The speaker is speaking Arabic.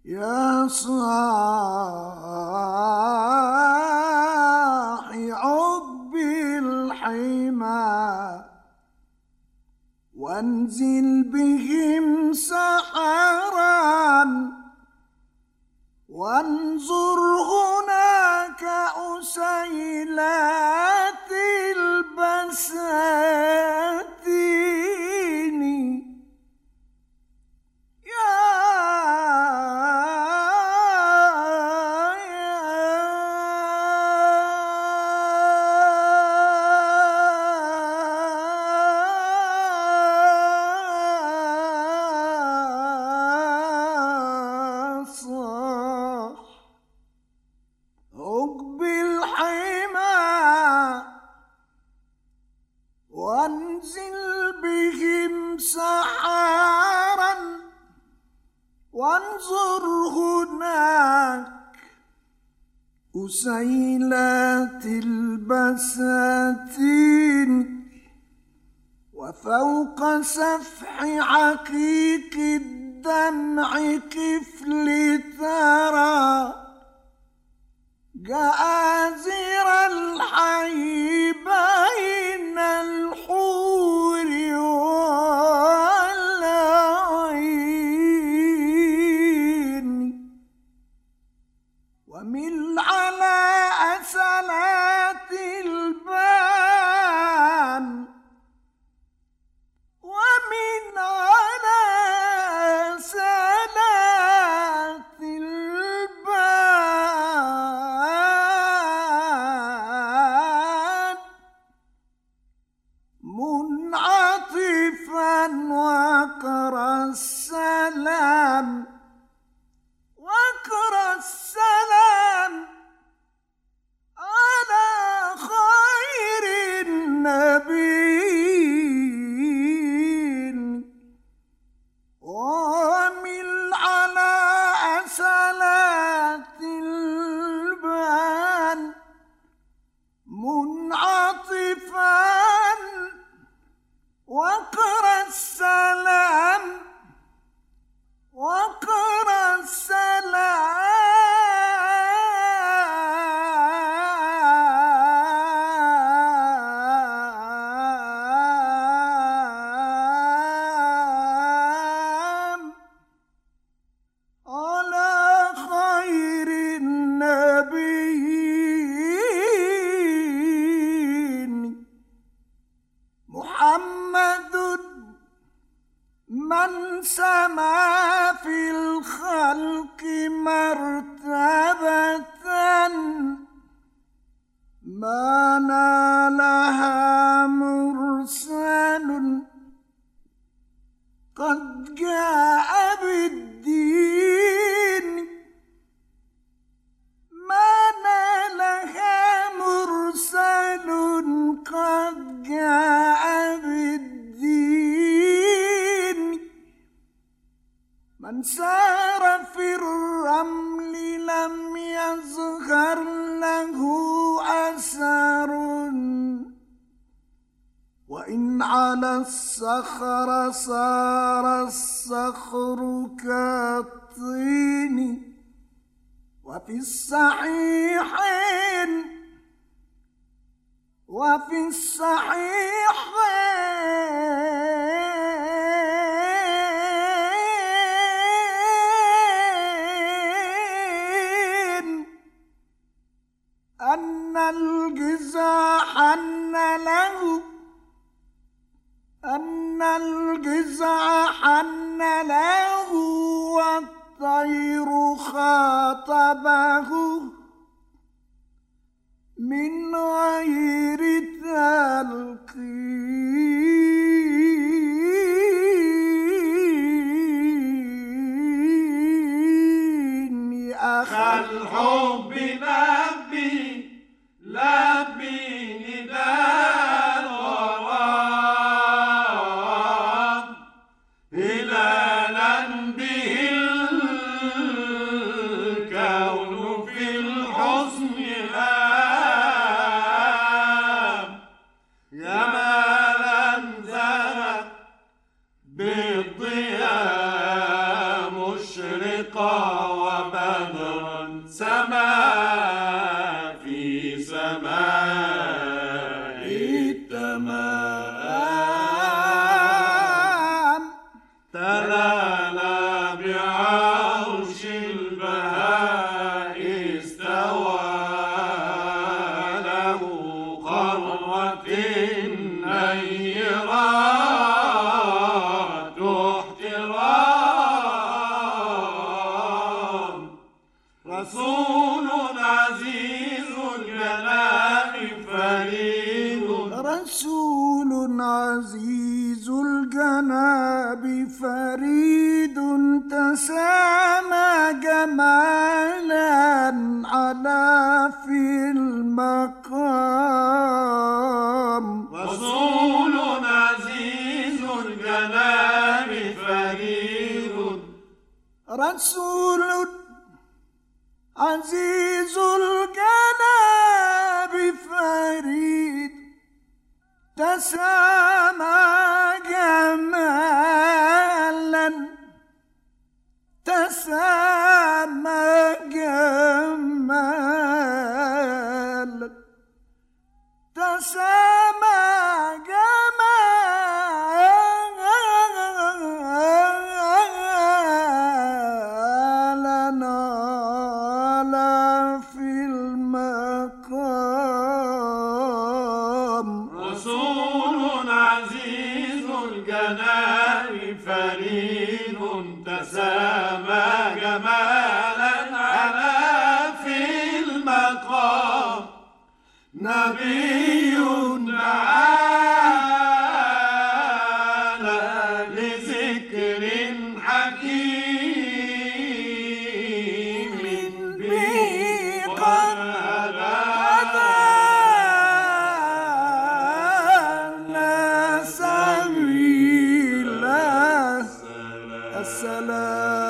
يا صاحي عب الحمى وانزل بهم سحرا وانظر هناك أسيلات البساتين وانزل بهم سحرا وانظر هناك أسيلات البساتين وفوق سفح عقيق الدمع كفل ترى جآزر الحي بين الحور والعين ومن على أسلات البان ومن على أسلات البان منعطفا وقرأ السلام على خير النبيين ومن على أسلات البان منعطفا وقرأ السلام على خير النبيين محمد من سما في الخلق مرتبة ما نالها مرسل قد جاء بالدين ما نالها مرسل قد جاء بالدين من سار في الرمل لم يظهر له أثر وإن على الصخر صار الصخر كالطين وفي الصحيحين أن الجزع حن له والطير خاطبه من غير تلقين أخا الحب لبي نداء الغرام هلالا به الكون في الحسن هام يا مالا زهت بالضياء مشرق مشرقا وبدرا سما في سماء التمام تلالى بعرش البهاء استوى له قرة نيرات احترام رسول عزيز الجناب فريد رسول عزيز الجناب فريد تسامى جمالا على في المقام رسول عزيز الجناب فريد رسول عزيز الجناب فريد تسامى جمالا تسامى جمالا تسامى جمالا على في المقام رسول عزيز الجناب فريد تسامى جمالا على في المقام نبي تعالى لذكر حكيم به قد هدانا سبيل السلام